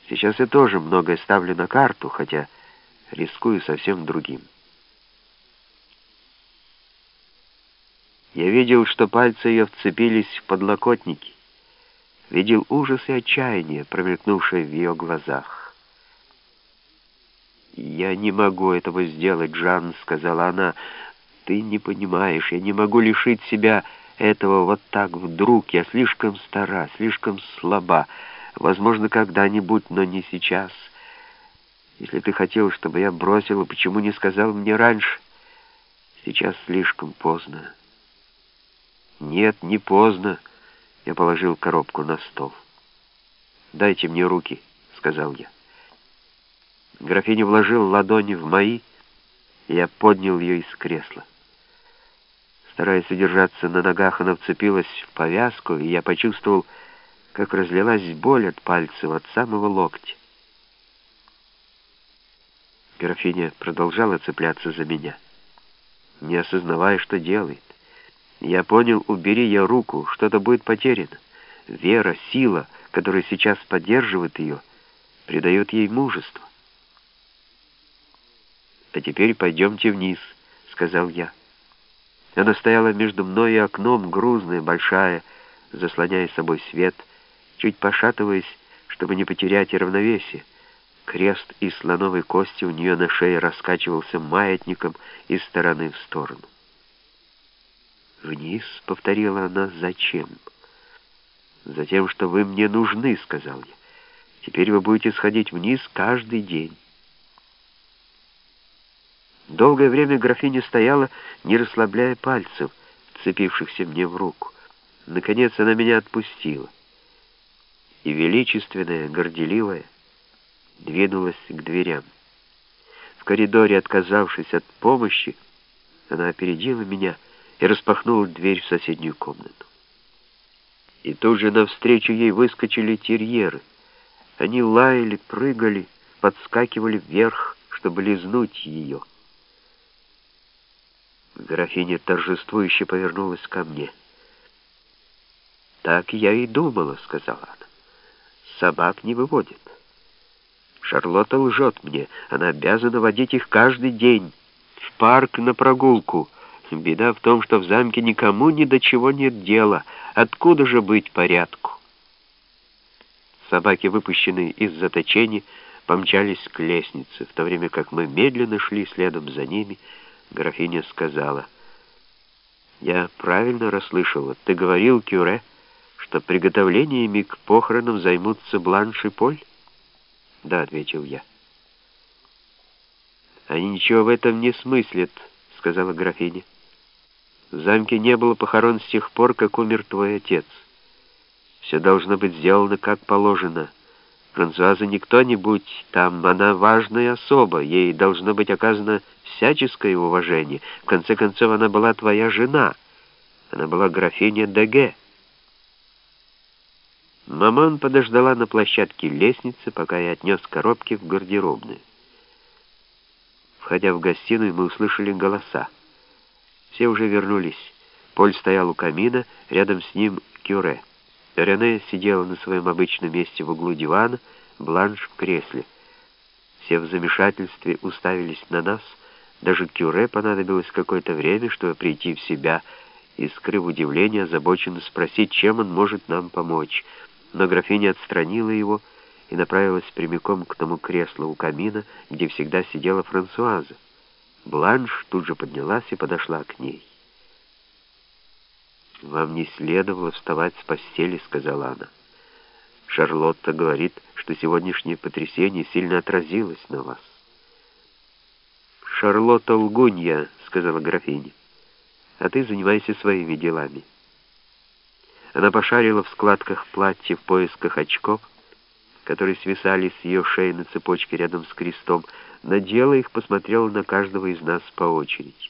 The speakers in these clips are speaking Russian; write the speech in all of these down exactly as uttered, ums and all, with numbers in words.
Сейчас я тоже многое ставлю на карту, хотя рискую совсем другим. Я видел, что пальцы ее вцепились в подлокотники. Видел ужас и отчаяние, промелькнувшее в ее глазах. «Я не могу этого сделать, Жан», — сказала она. «Ты не понимаешь, я не могу лишить себя этого вот так вдруг. Я слишком стара, слишком слаба. Возможно, когда-нибудь, но не сейчас. Если ты хотел, чтобы я бросила, почему не сказал мне раньше? Сейчас слишком поздно». «Нет, не поздно». Я положил коробку на стол. «Дайте мне руки», — сказал я. Графиня вложила ладони в мои, и я поднял ее из кресла. Стараясь удержаться на ногах, она вцепилась в повязку, и я почувствовал, как разлилась боль от пальцев от самого локтя. Графиня продолжала цепляться за меня, не осознавая, что делает. Я понял, убери ее руку, что-то будет потеряно. Вера, сила, которая сейчас поддерживает ее, придает ей мужество. «А теперь пойдемте вниз», — сказал я. Она стояла между мной и окном, грузная, большая, заслоняя собой свет, чуть пошатываясь, чтобы не потерять равновесие. Крест из слоновой кости у нее на шее раскачивался маятником из стороны в сторону. «Вниз», — повторила она, — «зачем?» «Затем, что вы мне нужны», — сказал я. «Теперь вы будете сходить вниз каждый день». Долгое время графиня стояла, не расслабляя пальцев, вцепившихся мне в руку. Наконец она меня отпустила. И величественная, горделивая, двинулась к дверям. В коридоре, отказавшись от помощи, она опередила меня и распахнула дверь в соседнюю комнату. И тут же навстречу ей выскочили терьеры. Они лаяли, прыгали, подскакивали вверх, чтобы лизнуть ее. Графиня торжествующе повернулась ко мне. «Так я и думала», — сказала она. «Собак не выводят. Шарлотта лжет мне. Она обязана водить их каждый день. В парк на прогулку. Беда в том, что в замке никому ни до чего нет дела. Откуда же быть порядку?» Собаки, выпущенные из заточения, помчались к лестнице, в то время как мы медленно шли следом за ними. Графиня сказала: «Я правильно расслышала. Ты говорил, Кюре, что приготовлениями к похоронам займутся Бланш и Поль?» «Да», — ответил я. «Они ничего в этом не смыслят», — сказала графиня. «В замке не было похорон с тех пор, как умер твой отец. Все должно быть сделано как положено. Франсуаза не кто-нибудь там, она важная особа, ей должно быть оказано всяческое уважение. В конце концов, она была твоя жена. Она была графиня Деге». Маман подождала на площадке лестницы, пока я отнес коробки в гардеробную. Входя в гостиную, мы услышали голоса. Все уже вернулись. Поль стоял у камина, рядом с ним Кюре. Рене сидела на своем обычном месте в углу дивана, Бланш в кресле. Все в замешательстве уставились на нас. Даже Кюре понадобилось какое-то время, чтобы прийти в себя и, скрыв удивление, озабоченно спросить, чем он может нам помочь. Но графиня отстранила его и направилась прямиком к тому креслу у камина, где всегда сидела Франсуаза. Бланш тут же поднялась и подошла к ней. «Вам не следовало вставать с постели», — сказала она. «Шарлотта говорит, что сегодняшнее потрясение сильно отразилось на вас». «Шарлотта лгунья», — сказала графиня. «А ты занимайся своими делами». Она пошарила в складках платья в поисках очков, которые свисали с ее шеи на цепочке рядом с крестом, надела их, посмотрела на каждого из нас по очереди.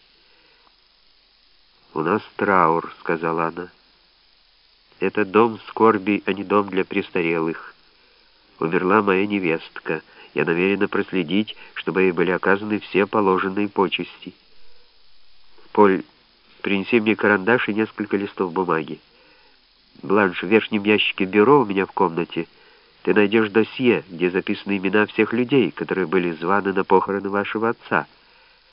«У нас траур», — сказала она. «Это дом скорби, а не дом для престарелых. Умерла моя невестка. Я намерена проследить, чтобы ей были оказаны все положенные почести. Поль, принеси мне карандаш и несколько листов бумаги. Бланш, в верхнем ящике бюро у меня в комнате Ты найдешь досье, где записаны имена всех людей, которые были званы на похороны вашего отца.